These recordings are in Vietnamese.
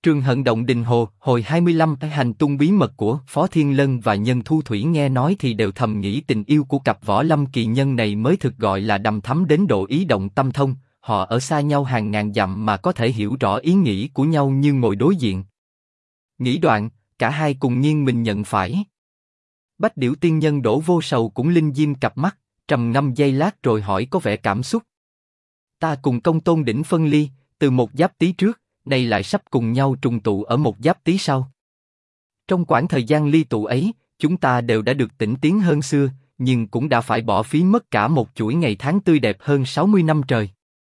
Trường Hận Động Đình Hồ, hồi 25. Hành tung bí mật của Phó Thiên Lân và Nhân Thu Thủy nghe nói thì đều thầm nghĩ tình yêu của cặp võ lâm kỳ nhân này mới thực gọi là đằm thắm đến độ ý động tâm thông. Họ ở xa nhau hàng ngàn dặm mà có thể hiểu rõ ý nghĩ của nhau như ngồi đối diện. Nghĩ đoạn, cả hai cùng nghiêng mình nhận phải. Bách Điểu Tiên Nhân Đỗ Vô Sầu cũng linh diêm cặp mắt, trầm ngâm giây lát rồi hỏi có vẻ cảm xúc. Ta cùng Công Tôn Đỉnh phân ly, từ một Giáp Tý trước, nay lại sắp cùng nhau trùng tụ ở một Giáp Tý sau. Trong quãng thời gian ly tụ ấy, chúng ta đều đã được tỉnh tiến hơn xưa, nhưng cũng đã phải bỏ phí mất cả một chuỗi ngày tháng tươi đẹp hơn 60 năm trời.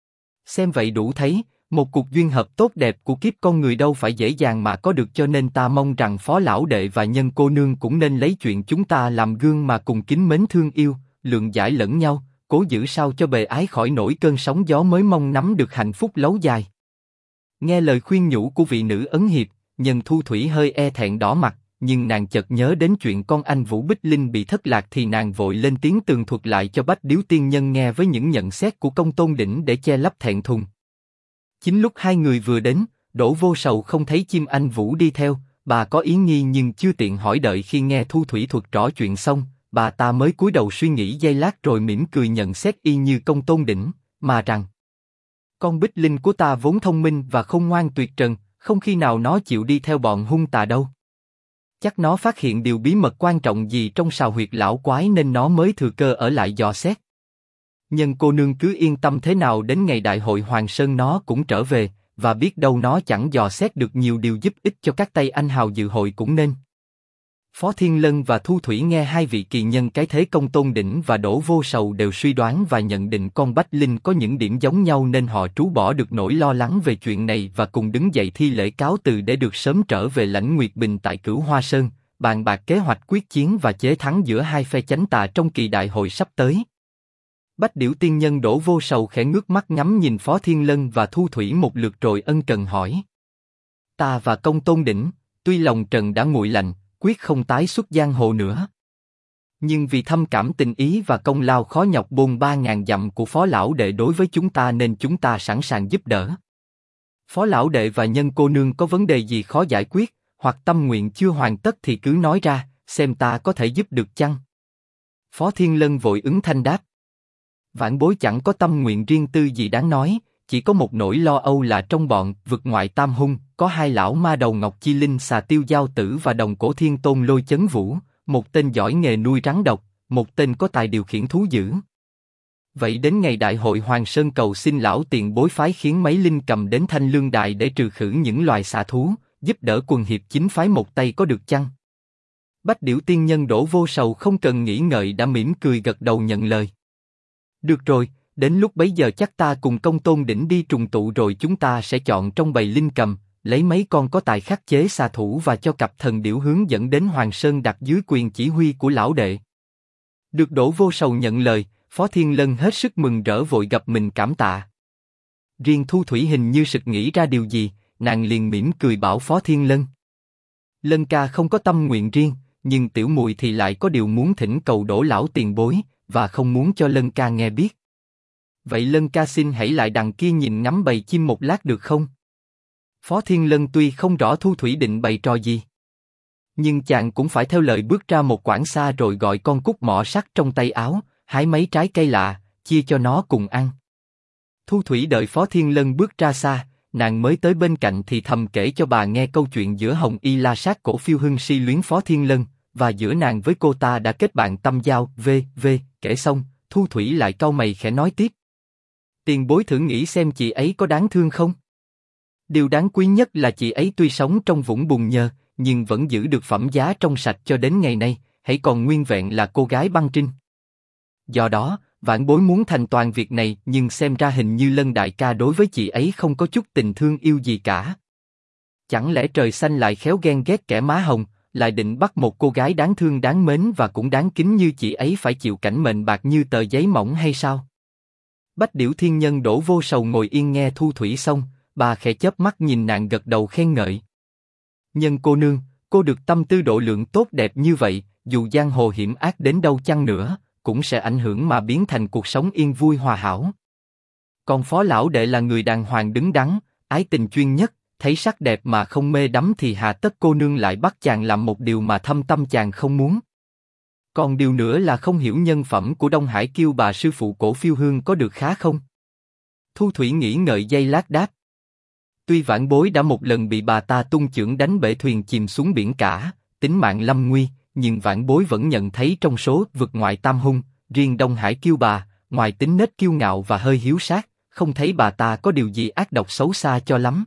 Xem vậy đủ thấy, một cuộc duyên hợp tốt đẹp của kiếp con người đâu phải dễ dàng mà có được, cho nên ta mong rằng Phó Lão Đệ và Nhân cô nương cũng nên lấy chuyện chúng ta làm gương mà cùng kính mến thương yêu, lượng giải lẫn nhau, cố giữ sao cho bề ái khỏi nổi cơn sóng gió, mới mong nắm được hạnh phúc lâu dài. Nghe lời khuyên nhủ của vị nữ ấn hiệp, Nhân Thu Thủy hơi e thẹn đỏ mặt, nhưng nàng chợt nhớ đến chuyện con anh Vũ Bích Linh bị thất lạc thì nàng vội lên tiếng tường thuật lại cho Bách Điểu Tiên Nhân nghe với những nhận xét của Công Tôn Đỉnh để che lấp thẹn thùng. Chính lúc hai người vừa đến, Đỗ Vô Sầu không thấy chim anh Vũ đi theo, bà có ý nghi nhưng chưa tiện hỏi, đợi khi nghe Thu Thủy thuật rõ chuyện xong, bà ta mới cúi đầu suy nghĩ giây lát rồi mỉm cười nhận xét y như Công Tôn Đỉnh, mà rằng: con Bích Linh của ta vốn thông minh và khôn ngoan tuyệt trần, không khi nào nó chịu đi theo bọn hung tà đâu. Chắc nó phát hiện điều bí mật quan trọng gì trong sào huyệt lão quái nên nó mới thừa cơ ở lại dò xét. Nhân cô nương cứ yên tâm, thế nào đến ngày đại hội Hoàng Sơn nó cũng trở về, và biết đâu nó chẳng dò xét được nhiều điều giúp ích cho các tay anh hào dự hội cũng nên. Phó Thiên Lân và Thu Thủy nghe hai vị kỳ nhân cái thế Công Tôn Đỉnh và Đỗ Vô Sầu đều suy đoán và nhận định con Bách Linh có những điểm giống nhau, nên họ trú bỏ được nỗi lo lắng về chuyện này và cùng đứng dậy thi lễ cáo từ để được sớm trở về lãnh Nguyệt Bình tại Cửu Hoa Sơn, bàn bạc kế hoạch quyết chiến và chế thắng giữa hai phe chánh tà trong kỳ đại hội sắp tới. Bách Điểu Tiên Nhân Đỗ Vô Sầu khẽ ngước mắt ngắm nhìn Phó Thiên Lân và Thu Thủy một lượt rồi ân cần hỏi: ta và Công Tôn Đỉnh, tuy lòng trần đã nguội lạnh, quyết không tái xuất giang hồ nữa. Nhưng vì thâm cảm tình ý và công lao khó nhọc bôn 3.000 dặm của Phó Lão Đệ đối với chúng ta nên chúng ta sẵn sàng giúp đỡ. Phó Lão Đệ và Nhân cô nương có vấn đề gì khó giải quyết, hoặc tâm nguyện chưa hoàn tất thì cứ nói ra, xem ta có thể giúp được chăng? Phó Thiên Lân vội ứng thanh đáp: vãn bối chẳng có tâm nguyện riêng tư gì đáng nói, chỉ có một nỗi lo âu là trong bọn vực ngoại tam hung, có hai lão ma đầu Ngọc Chi Linh Xà Tiêu Giao Tử và Đồng Cổ Thiên Tôn Lôi Chấn Vũ, một tên giỏi nghề nuôi rắn độc, một tên có tài điều khiển thú dữ. Vậy đến ngày đại hội Hoàng Sơn cầu xin lão tiền bối phái khiến mấy linh cầm đến Thanh Lương Đại để trừ khử những loài xà thú, giúp đỡ quần hiệp chính phái một tay có được chăng? Bách Điểu Tiên Nhân Đỗ Vô Sầu không cần nghĩ ngợi đã mỉm cười gật đầu nhận lời. Được rồi, đến lúc bấy giờ chắc ta cùng Công Tôn Đỉnh đi trùng tụ rồi chúng ta sẽ chọn trong bầy linh cầm, lấy mấy con có tài khắc chế xà thủ và cho cặp thần điểu hướng dẫn đến Hoàng Sơn đặt dưới quyền chỉ huy của lão đệ. Được Đỗ Vô Sầu nhận lời, Phó Thiên Lân hết sức mừng rỡ vội gặp mình cảm tạ. Riêng Thu Thủy hình như sực nghĩ ra điều gì, nàng liền mỉm cười bảo Phó Thiên Lân: Lân ca không có tâm nguyện riêng, nhưng tiểu muội thì lại có điều muốn thỉnh cầu Đỗ lão tiền bối, và không muốn cho Lân ca nghe biết. Vậy Lân ca xin hãy lại đằng kia nhìn ngắm bầy chim một lát được không? Phó Thiên Lân tuy không rõ Thu Thủy định bày trò gì, nhưng chàng cũng phải theo lời bước ra một quãng xa rồi gọi con cút mỏ sắt trong tay áo, hái mấy trái cây lạ, chia cho nó cùng ăn. Thu Thủy đợi Phó Thiên Lân bước ra xa, nàng mới tới bên cạnh thì thầm kể cho bà nghe câu chuyện giữa Hồng Y La Sát cổ phiêu hưng si luyến Phó Thiên Lân, và giữa nàng với cô ta đã kết bạn tâm giao. Kể xong, Thu Thủy lại cau mày khẽ nói tiếp: tiền bối thử nghĩ xem chị ấy có đáng thương không? Điều đáng quý nhất là chị ấy tuy sống trong vũng bùn nhơ, nhưng vẫn giữ được phẩm giá trong sạch cho đến ngày nay, hãy còn nguyên vẹn là cô gái băng trinh. Do đó, vãn bối muốn thành toàn việc này, nhưng xem ra hình như Lân đại ca đối với chị ấy không có chút tình thương yêu gì cả. Chẳng lẽ trời xanh lại khéo ghen ghét kẻ má hồng, lại định bắt một cô gái đáng thương đáng mến và cũng đáng kính như chị ấy phải chịu cảnh mệnh bạc như tờ giấy mỏng hay sao? Bách Điểu Thiên Nhân Đỗ Vô Sầu ngồi yên nghe Thu Thủy xong, bà khẽ chớp mắt nhìn nàng gật đầu khen ngợi. Nhân cô nương, cô được tâm tư độ lượng tốt đẹp như vậy, dù giang hồ hiểm ác đến đâu chăng nữa, cũng sẽ ảnh hưởng mà biến thành cuộc sống yên vui hòa hảo. Còn Phó Lão Đệ là người đàng hoàng đứng đắn, ái tình chuyên nhất, thấy sắc đẹp mà không mê đắm thì hà tất cô nương lại bắt chàng làm một điều mà thâm tâm chàng không muốn. Còn điều nữa là không hiểu nhân phẩm của Đông Hải Kiêu bà sư phụ Cổ Phiêu Hương có được khá không? Thu Thủy nghĩ ngợi giây lát đáp. Tuy vãn bối đã một lần bị bà ta tung chưởng đánh bể thuyền chìm xuống biển cả, tính mạng lâm nguy, nhưng vãn bối vẫn nhận thấy trong số vực ngoại tam hung, riêng Đông Hải Kiêu bà, ngoài tính nết kiêu ngạo và hơi hiếu sát, không thấy bà ta có điều gì ác độc xấu xa cho lắm.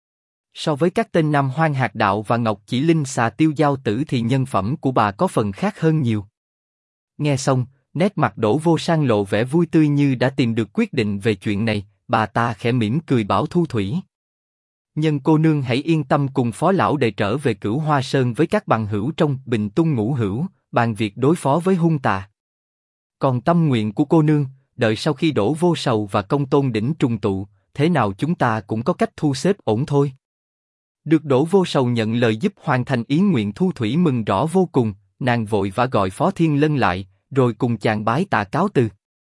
So với các tên Nam Hoang Hạt Đạo và Ngọc Chỉ Linh Xà Tiêu Giao Tử thì nhân phẩm của bà có phần khác hơn nhiều. Nghe xong, nét mặt Đỗ Vô Sang lộ vẻ vui tươi như đã tìm được quyết định về chuyện này, bà ta khẽ mỉm cười bảo Thu Thủy. Nhân cô nương hãy yên tâm cùng phó lão đệ trở về Cửu Hoa Sơn với các bằng hữu trong Bình Tung Ngũ Hữu, bàn việc đối phó với hung tà. Còn tâm nguyện của cô nương, đợi sau khi Đỗ Vô Sầu và Công Tôn Đỉnh trùng tụ, thế nào chúng ta cũng có cách thu xếp ổn thôi. Được Đỗ Vô Sầu nhận lời giúp hoàn thành ý nguyện, Thu Thủy mừng rõ vô cùng, nàng vội vã gọi Phó Thiên Lân lại, rồi cùng chàng bái tạ cáo từ.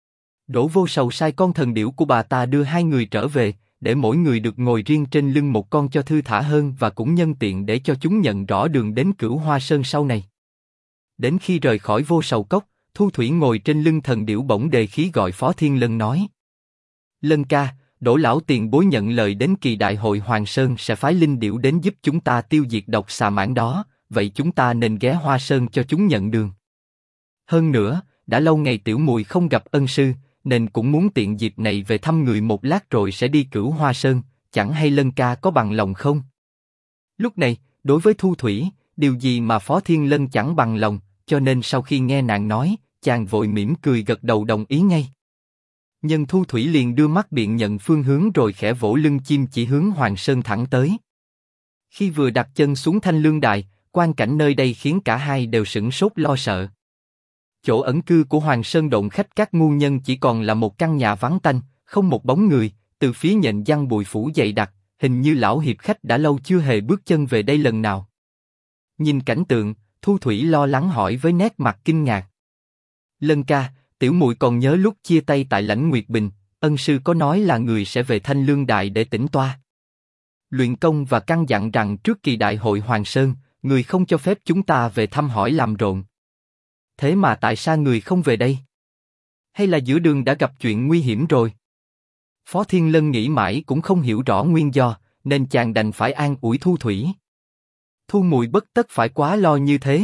Đỗ Vô Sầu sai con thần điểu của bà ta đưa hai người trở về, để mỗi người được ngồi riêng trên lưng một con cho thư thả hơn và cũng nhân tiện để cho chúng nhận rõ đường đến Cửu Hoa Sơn sau này. Đến khi rời khỏi Vô Sầu Cốc, Thu Thủy ngồi trên lưng thần điểu bỗng đề khí gọi Phó Thiên Lân nói: Lân ca, Đỗ lão tiền bối nhận lời đến kỳ đại hội Hoàng Sơn sẽ phái linh điểu đến giúp chúng ta tiêu diệt độc xà mãng đó, vậy chúng ta nên ghé Hoa Sơn cho chúng nhận đường. Hơn nữa, đã lâu ngày tiểu muội không gặp ân sư, nên cũng muốn tiện dịp này về thăm người một lát rồi sẽ đi Cửu Hoa Sơn, chẳng hay Lân ca có bằng lòng không? Lúc này, đối với Thu Thủy, điều gì mà Phó Thiên Lân chẳng bằng lòng, cho nên sau khi nghe nàng nói, chàng vội mỉm cười gật đầu đồng ý ngay. Nhân Thu Thủy liền đưa mắt biện nhận phương hướng rồi khẽ vỗ lưng chim chỉ hướng Hoàng Sơn thẳng tới. Khi vừa đặt chân xuống Thanh Lương Đài, quang cảnh nơi đây khiến cả hai đều sửng sốt lo sợ. Chỗ ẩn cư của Hoàng Sơn Động Khách các ngu nhân chỉ còn là một căn nhà vắng tanh, không một bóng người, từ phía nhện giăng bụi phủ dày đặc, hình như lão hiệp khách đã lâu chưa hề bước chân về đây lần nào. Nhìn cảnh tượng, Thu Thủy lo lắng hỏi với nét mặt kinh ngạc. Lân ca, tiểu muội còn nhớ lúc chia tay tại Lãnh Nguyệt Bình, ân sư có nói là người sẽ về Thanh Lương Đài để tĩnh toa, luyện công và căn dặn rằng trước kỳ đại hội Hoàng Sơn, người không cho phép chúng ta về thăm hỏi làm rộn. Thế mà tại sao người không về đây? Hay là giữa đường đã gặp chuyện nguy hiểm rồi? Phó Thiên Lân nghĩ mãi cũng không hiểu rõ nguyên do, nên chàng đành phải an ủi Thu Thủy. Thu muội bất tất phải quá lo như thế.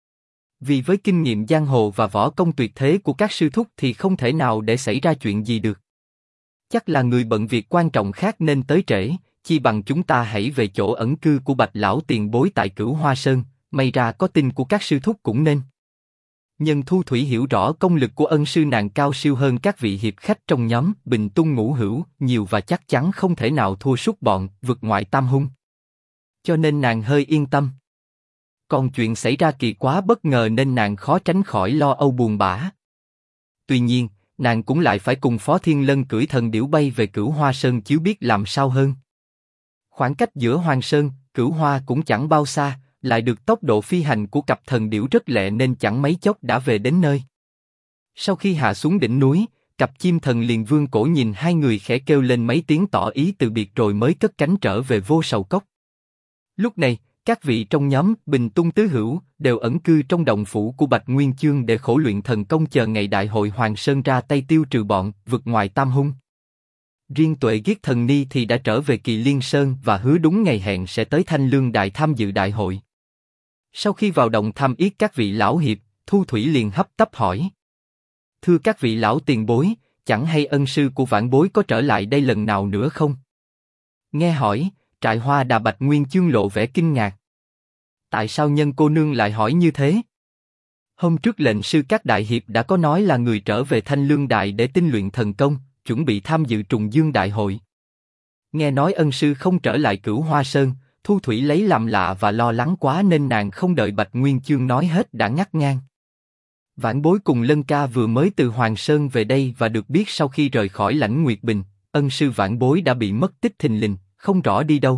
Vì với kinh nghiệm giang hồ và võ công tuyệt thế của các sư thúc thì không thể nào để xảy ra chuyện gì được. Chắc là người bận việc quan trọng khác nên tới trễ, chi bằng chúng ta hãy về chỗ ẩn cư của Bạch lão tiền bối tại Cửu Hoa Sơn, may ra có tin của các sư thúc cũng nên. Nhân Thu Thủy hiểu rõ công lực của ân sư nàng cao siêu hơn các vị hiệp khách trong nhóm Bình Tung Ngũ Hữu nhiều và chắc chắn không thể nào thua sút bọn vực ngoại tam hung. Cho nên nàng hơi yên tâm. Còn chuyện xảy ra kỳ quá bất ngờ nên nàng khó tránh khỏi lo âu buồn bã. Tuy nhiên, nàng cũng lại phải cùng Phó Thiên Lân cưỡi thần điểu bay về Cửu Hoa Sơn chứ biết làm sao hơn. Khoảng cách giữa Hoàng Sơn, Cửu Hoa cũng chẳng bao xa, lại được tốc độ phi hành của cặp thần điểu rất lẹ nên chẳng mấy chốc đã về đến nơi. Sau khi hạ xuống đỉnh núi, cặp chim thần liền vươn cổ nhìn hai người khẽ kêu lên mấy tiếng tỏ ý từ biệt rồi mới cất cánh trở về Vô Sầu Cốc. Lúc này, các vị trong nhóm Bình Tung Tứ Hữu đều ẩn cư trong động phủ của Bạch Nguyên Chương để khổ luyện thần công chờ ngày đại hội Hoàng Sơn ra tay tiêu trừ bọn vực ngoài tam hung. Riêng Tuệ Giết Thần Ni thì đã trở về Kỳ Liên Sơn và hứa đúng ngày hẹn sẽ tới Thanh Lương Đài tham dự đại hội. Sau khi vào động thăm yết các vị lão hiệp, Thu Thủy liền hấp tấp hỏi: Thưa các vị lão tiền bối, chẳng hay ân sư của vãn bối có trở lại đây lần nào nữa không? Nghe hỏi, Trại Hoa Đà Bạch Nguyên Chương lộ vẻ kinh ngạc. Tại sao nhân cô nương lại hỏi như thế? Hôm trước lệnh sư các đại hiệp đã có nói là người trở về Thanh Lương Đài để tinh luyện thần công, chuẩn bị tham dự Trùng Dương Đại hội. Nghe nói ân sư không trở lại Cửu Hoa Sơn, Thu Thủy lấy làm lạ và lo lắng quá nên nàng không đợi Bạch Nguyên Chương nói hết đã ngắt ngang. Vãn bối cùng Lân ca vừa mới từ Hoàng Sơn về đây và được biết sau khi rời khỏi Lãnh Nguyệt Bình, ân sư vãn bối đã bị mất tích thình lình, không rõ đi đâu.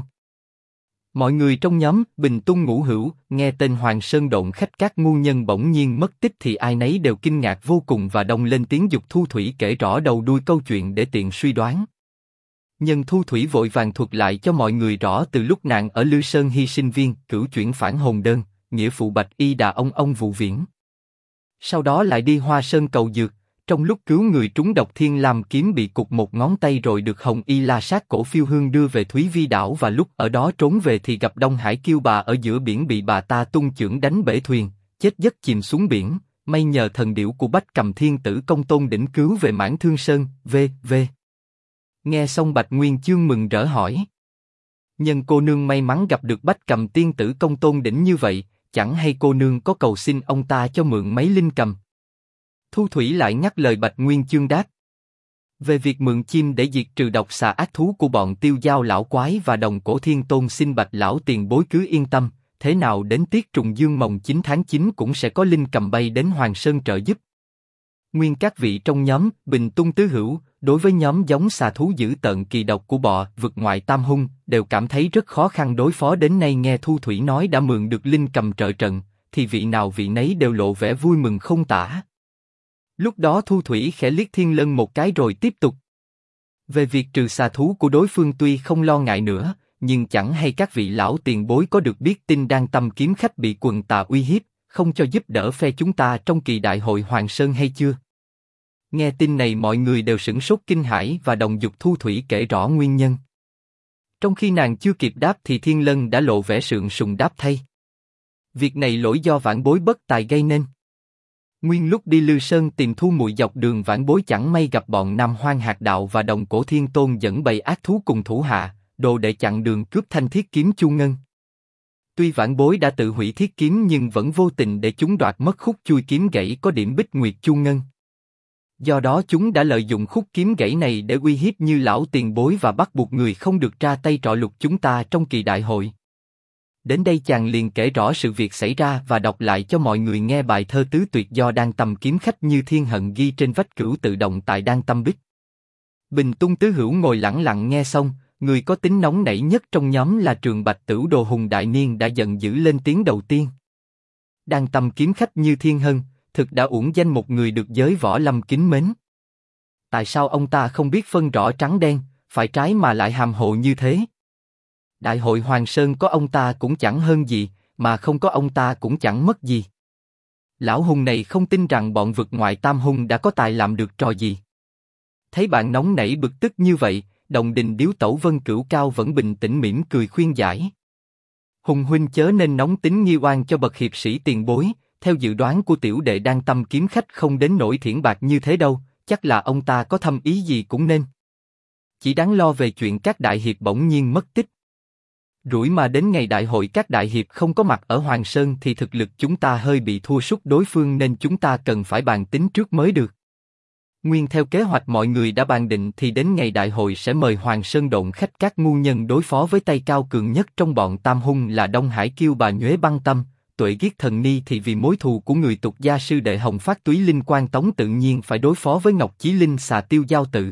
Mọi người trong nhóm Bình Tung Ngũ Hữu nghe tên Hoàng Sơn Động Khách các ngu nhân bỗng nhiên mất tích thì ai nấy đều kinh ngạc vô cùng và đông lên tiếng giục Thu Thủy kể rõ đầu đuôi câu chuyện để tiện suy đoán. Nhân Thu Thủy vội vàng thuật lại cho mọi người rõ từ lúc nàng ở Lư Sơn hy sinh viên, cửu chuyển phản hồn đơn, nghĩa phụ Bạch Y Đà ông Vụ Viễn. Sau đó lại đi Hoa Sơn cầu dược, trong lúc cứu người trúng độc thiên lam kiếm bị cụt một ngón tay rồi được Hồng Y La Sát Cổ Phiêu Hương đưa về Thúy Vi đảo, và lúc ở đó trốn về thì gặp Đông Hải Kiêu Bà ở giữa biển bị bà ta tung chưởng đánh bể thuyền, chết giấc chìm xuống biển. May nhờ thần điểu của Bách Cầm Thiên Tử Công Tôn Đỉnh cứu về Mãn Thương Sơn, v.v. Nghe xong Bạch Nguyên Chương mừng rỡ hỏi: Nhân cô nương may mắn gặp được Bách Cầm Tiên Tử Công Tôn Đỉnh như vậy, chẳng hay cô nương có cầu xin ông ta cho mượn mấy linh cầm? Thu Thủy lại nhắc lời Bạch Nguyên Chương đáp: Về việc mượn chim để diệt trừ độc xà ác thú của bọn Tiêu Giao lão quái và Đồng Cổ Thiên Tôn xin Bạch lão tiền bối cứ yên tâm, thế nào đến tiết trùng dương mồng 9 tháng 9 cũng sẽ có linh cầm bay đến Hoàng Sơn trợ giúp. Nguyên các vị trong nhóm Bình Tung Tứ Hữu, đối với nhóm giống xà thú dữ tợn kỳ độc của bọ vực ngoại Tam Hung, đều cảm thấy rất khó khăn đối phó. Đến nay nghe Thu Thủy nói đã mượn được linh cầm trợ trận, thì vị nào vị nấy đều lộ vẻ vui mừng không tả. Lúc đó Thu Thủy khẽ liếc Thiên Lân một cái rồi tiếp tục: Về việc trừ xà thú của đối phương tuy không lo ngại nữa, nhưng chẳng hay các vị lão tiền bối có được biết tin Đan Tâm kiếm khách bị quần tà uy hiếp, không cho giúp đỡ phe chúng ta trong kỳ đại hội Hoàng Sơn hay chưa? Nghe tin này mọi người đều sửng sốt kinh hãi và đồng dục Thu Thủy kể rõ nguyên nhân. Trong khi nàng chưa kịp đáp thì Thiên Lân đã lộ vẻ sượng sùng đáp thay: Việc này lỗi do vãn bối bất tài gây nên. Nguyên lúc đi Lư Sơn tìm Thu Muội dọc đường vãn bối chẳng may gặp bọn Nam Hoang Hạt Đạo và Đồng Cổ Thiên Tôn dẫn bầy ác thú cùng thủ hạ, đồ để chặn đường cướp thanh thiết kiếm Chu Ngân. Tuy vãn bối đã tự hủy thiết kiếm nhưng vẫn vô tình để chúng đoạt mất khúc chui kiếm gãy có điểm Bích Nguyệt Chu Ngân. Do đó chúng đã lợi dụng khúc kiếm gãy này để uy hiếp như lão tiền bối và bắt buộc người không được ra tay trọ lục chúng ta trong kỳ đại hội. Đến đây chàng liền kể rõ sự việc xảy ra và đọc lại cho mọi người nghe bài thơ tứ tuyệt do Đan Tâm kiếm khách Như Thiên Hận ghi trên vách cửu tự động tại Đan Tâm Bích. Bình Tung Tứ Hữu ngồi lẳng lặng nghe xong, người có tính nóng nảy nhất trong nhóm là Trường Bạch Tửu Đồ Hùng Đại Niên đã giận dữ lên tiếng đầu tiên. Đan Tâm kiếm khách Như Thiên Hận thực đã uổng danh một người được giới võ lâm kính mến. Tại sao ông ta không biết phân rõ trắng đen, phải trái mà lại hàm hồ như thế? Đại hội Hoàng Sơn có ông ta cũng chẳng hơn gì, mà không có ông ta cũng chẳng mất gì. Lão hùng này không tin rằng bọn vực ngoại Tam Hung đã có tài làm được trò gì. Thấy bạn nóng nảy bực tức như vậy, Đồng Đình Điếu Tẩu Vân Cửu Cao vẫn bình tĩnh mỉm cười khuyên giải. Hùng huynh chớ nên nóng tính nghi oan cho bậc hiệp sĩ tiền bối, theo dự đoán của tiểu đệ Đan Tâm kiếm khách không đến nỗi thiển bạc như thế đâu, chắc là ông ta có thâm ý gì cũng nên. Chỉ đáng lo về chuyện các đại hiệp bỗng nhiên mất tích. Rủi mà đến ngày đại hội các đại hiệp không có mặt ở Hoàng Sơn thì thực lực chúng ta hơi bị thua sút đối phương, nên chúng ta cần phải bàn tính trước mới được. Nguyên theo kế hoạch mọi người đã bàn định thì đến ngày đại hội sẽ mời Hoàng Sơn độn khách các ngu nhân đối phó với tay cao cường nhất trong bọn Tam Hung là Đông Hải Kiêu Bà Nhuế Băng Tâm, Tuệ Giết Thần Ni thì vì mối thù của người tục gia sư đệ Hồng Phát Túy Linh Quan Tống tự nhiên phải đối phó với Ngọc Chí Linh xà Tiêu Giao Tử.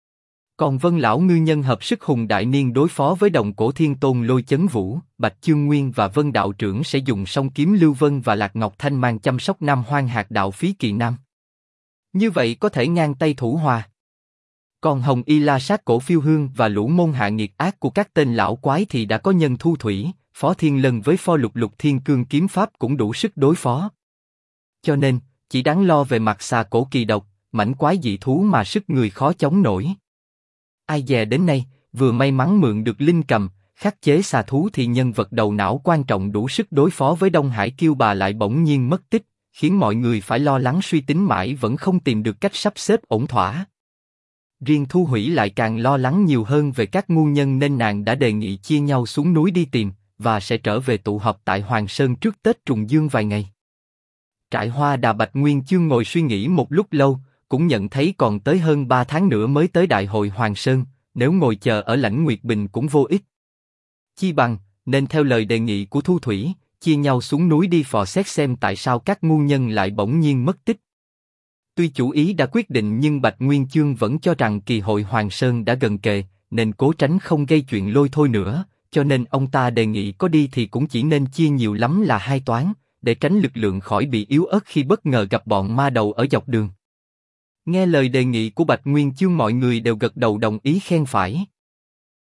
Còn Vân lão ngư nhân hợp sức Hùng Đại Niên đối phó với Đồng Cổ Thiên Tôn Lôi Chấn Vũ, Bạch Chương Nguyên và Vân đạo trưởng sẽ dùng song kiếm Lưu Vân và Lạc Ngọc Thanh mang chăm sóc Nam Hoang Hạt Đạo Phí Kỳ Nam. Như vậy có thể ngang tay thủ hòa. Còn Hồng Y La Sát Cổ Phiêu Hương và lũ môn hạ nghiệt ác của các tên lão quái thì đã có Nhân Thu Thủy, Phó Thiên Lân với Pho Lục Lục Thiên Cương kiếm pháp cũng đủ sức đối phó. Cho nên, chỉ đáng lo về mặt xà cổ kỳ độc, mảnh quái dị thú mà sức người khó chống nổi. Ai dè đến nay, vừa may mắn mượn được linh cầm, khắc chế xà thú thì nhân vật đầu não quan trọng đủ sức đối phó với Đông Hải Kiêu Bà lại bỗng nhiên mất tích, khiến mọi người phải lo lắng suy tính mãi vẫn không tìm được cách sắp xếp ổn thỏa. Riêng Thu Hủy lại càng lo lắng nhiều hơn về các ngu nhân nên nàng đã đề nghị chia nhau xuống núi đi tìm, và sẽ trở về tụ họp tại Hoàng Sơn trước Tết Trùng Dương vài ngày. Trại Hoa Đà Bạch Nguyên Chương ngồi suy nghĩ một lúc lâu, cũng nhận thấy còn tới hơn 3 tháng nữa mới tới đại hội Hoàng Sơn, nếu ngồi chờ ở Lãnh Nguyệt Bình cũng vô ích. Chi bằng, nên theo lời đề nghị của Thu Thủy, chia nhau xuống núi đi phò xét xem tại sao các ngu nhân lại bỗng nhiên mất tích. Tuy chủ ý đã quyết định nhưng Bạch Nguyên Chương vẫn cho rằng kỳ hội Hoàng Sơn đã gần kề, nên cố tránh không gây chuyện lôi thôi nữa, cho nên ông ta đề nghị có đi thì cũng chỉ nên chia nhiều lắm là 2 toán, để tránh lực lượng khỏi bị yếu ớt khi bất ngờ gặp bọn ma đầu ở dọc đường. Nghe lời đề nghị của Bạch Nguyên Chương mọi người đều gật đầu đồng ý khen phải.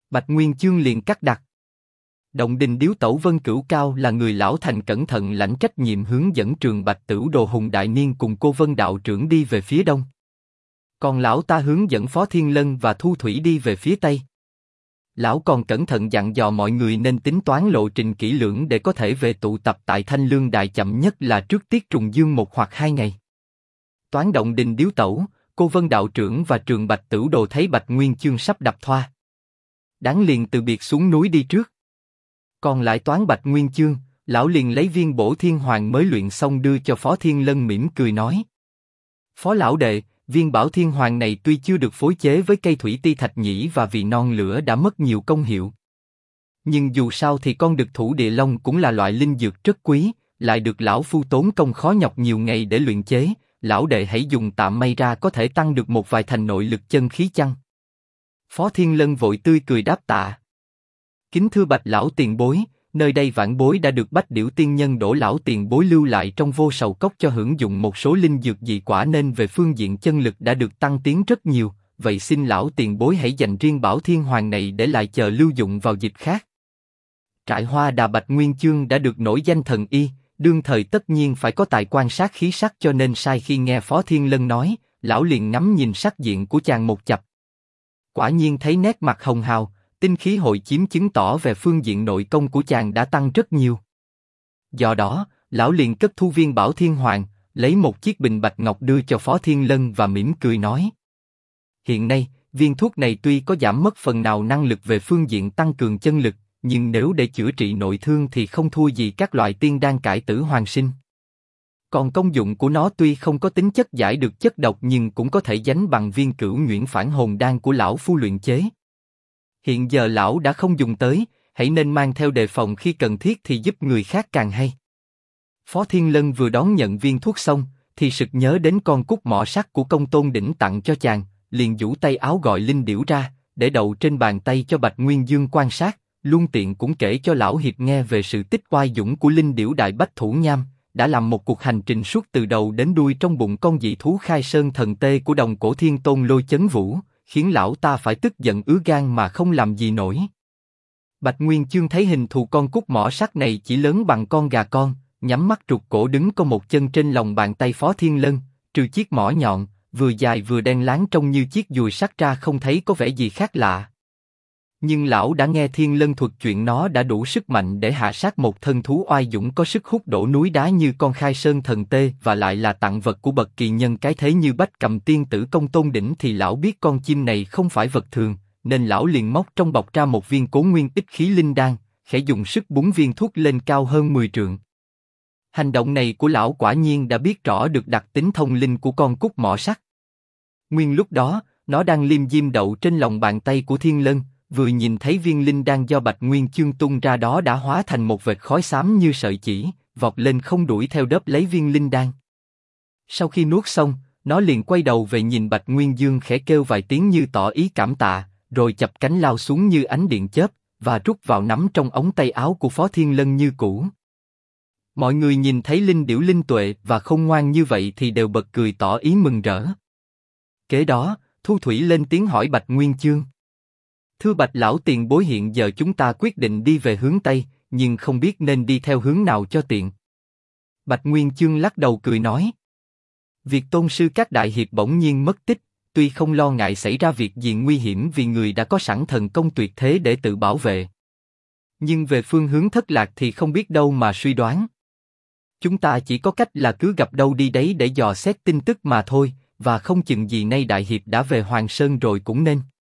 Bạch Nguyên Chương liền cắt đặt. Động Đình Điếu Tẩu Vân Cửu Cao là người lão thành cẩn thận lãnh trách nhiệm hướng dẫn Trường Bạch Tửu Đồ Hùng Đại Niên cùng cô Vân đạo trưởng đi về phía đông. Còn lão ta hướng dẫn Phó Thiên Lân và Thu Thủy đi về phía tây. Lão còn cẩn thận dặn dò mọi người nên tính toán lộ trình kỹ lưỡng để có thể về tụ tập tại Thanh Lương Đài chậm nhất là trước tiết trùng dương 1 hoặc 2 ngày. Toán Động Đình Điếu Tẩu, cô Vân đạo trưởng và Trường Bạch Tửu Đồ thấy Bạch Nguyên Chương sắp đập thoa, đáng liền từ biệt xuống núi đi trước. Còn lại toán Bạch Nguyên Chương, lão liền lấy viên bổ thiên hoàng mới luyện xong đưa cho Phó Thiên Lân mỉm cười nói: Phó lão đệ, viên bảo thiên hoàng này tuy chưa được phối chế với cây thủy ti thạch nhĩ và vị non lửa đã mất nhiều công hiệu, nhưng dù sao thì con đực thủ địa long cũng là loại linh dược rất quý, lại được lão phu tốn công khó nhọc nhiều ngày để luyện chế. Lão đệ hãy dùng tạm may ra có thể tăng được một vài thành nội lực chân khí chăng? Phó Thiên Lân vội tươi cười đáp tạ. Kính thưa Bạch lão tiền bối, nơi đây vãn bối đã được Bách Điểu tiên nhân đổ lão tiền bối lưu lại trong Vô Sầu Cốc cho hưởng dụng một số linh dược dị quả nên về phương diện chân lực đã được tăng tiến rất nhiều. Vậy xin lão tiền bối hãy dành riêng Bảo Thiên Hoàng này để lại chờ lưu dụng vào dịp khác. Trại Hoa Đà Bạch Nguyên Chương đã được nổi danh thần y, đương thời tất nhiên phải có tài quan sát khí sắc, cho nên sai khi nghe Phó Thiên Lân nói, lão liền ngắm nhìn sắc diện của chàng một chập. Quả nhiên thấy nét mặt hồng hào, tinh khí hội chiếm chứng tỏ về phương diện nội công của chàng đã tăng rất nhiều. Do đó, lão liền cất thu viên Bảo Thiên Hoàng, lấy một chiếc bình bạch ngọc đưa cho Phó Thiên Lân và mỉm cười nói: Hiện nay, viên thuốc này tuy có giảm mất phần nào năng lực về phương diện tăng cường chân lực, nhưng nếu để chữa trị nội thương thì không thua gì các loại tiên đan cải tử hoàn sinh. Còn công dụng của nó tuy không có tính chất giải được chất độc nhưng cũng có thể sánh bằng viên Cửu Nhuyễn Phản Hồn Đan của lão phu luyện chế. Hiện giờ lão đã không dùng tới, hãy nên mang theo đề phòng khi cần thiết thì giúp người khác càng hay. Phó Thiên Lân vừa đón nhận viên thuốc xong, thì sực nhớ đến con cúc mỏ sắt của Công Tôn Đỉnh tặng cho chàng, liền giũ tay áo gọi linh điểu ra, để đậu trên bàn tay cho Bạch Nguyên Dương quan sát, luôn tiện cũng kể cho lão hiệp nghe về sự tích oai dũng của linh điểu Đại Bách Thủ Nham, đã làm một cuộc hành trình suốt từ đầu đến đuôi trong bụng con dị thú Khai Sơn Thần Tê của Đồng Cổ Thiên Tôn Lôi Chấn Vũ, khiến lão ta phải tức giận ứa gan mà không làm gì nổi. Bạch Nguyên Chương thấy hình thù con cúc mỏ sắt này chỉ lớn bằng con gà con, nhắm mắt trục cổ đứng có một chân trên lòng bàn tay Phó Thiên Lân, trừ chiếc mỏ nhọn, vừa dài vừa đen láng trông như chiếc dùi sắt ra không thấy có vẻ gì khác lạ. Nhưng lão đã nghe Thiên Lân thuật chuyện nó đã đủ sức mạnh để hạ sát một thân thú oai dũng có sức hút đổ núi đá như con Khai Sơn Thần Tê và lại là tặng vật của bậc kỳ nhân cái thế như Bách Cầm Tiên Tử Công Tôn Đỉnh thì lão biết con chim này không phải vật thường, nên lão liền móc trong bọc ra một viên Cố Nguyên Ích Khí Linh Đan, khẽ dùng sức búng viên thuốc lên cao hơn 10 trượng. Hành động này của lão quả nhiên đã biết rõ được đặc tính thông linh của con cúc mỏ sắt. Nguyên lúc đó, nó đang liêm diêm đậu trên lòng bàn tay của Thiên Lân, vừa nhìn thấy viên linh đan do Bạch Nguyên Chương tung ra đó đã hóa thành một vệt khói xám như sợi chỉ, vọt lên không đuổi theo đớp lấy viên linh đan. Sau khi nuốt xong, nó liền quay đầu về nhìn Bạch Nguyên Dương khẽ kêu vài tiếng như tỏ ý cảm tạ, rồi chập cánh lao xuống như ánh điện chớp, và rút vào nắm trong ống tay áo của Phó Thiên Lân như cũ. Mọi người nhìn thấy linh điểu linh tuệ và khôn ngoan như vậy thì đều bật cười tỏ ý mừng rỡ. Kế đó, Thu Thủy lên tiếng hỏi Bạch Nguyên Chương: Thưa Bạch lão tiền bối, hiện giờ chúng ta quyết định đi về hướng Tây, nhưng không biết nên đi theo hướng nào cho tiện. Bạch Nguyên Chương lắc đầu cười nói: Việc tôn sư các đại hiệp bỗng nhiên mất tích, tuy không lo ngại xảy ra việc gì nguy hiểm vì người đã có sẵn thần công tuyệt thế để tự bảo vệ. Nhưng về phương hướng thất lạc thì không biết đâu mà suy đoán. Chúng ta chỉ có cách là cứ gặp đâu đi đấy để dò xét tin tức mà thôi, và không chừng gì nay đại hiệp đã về Hoàng Sơn rồi cũng nên.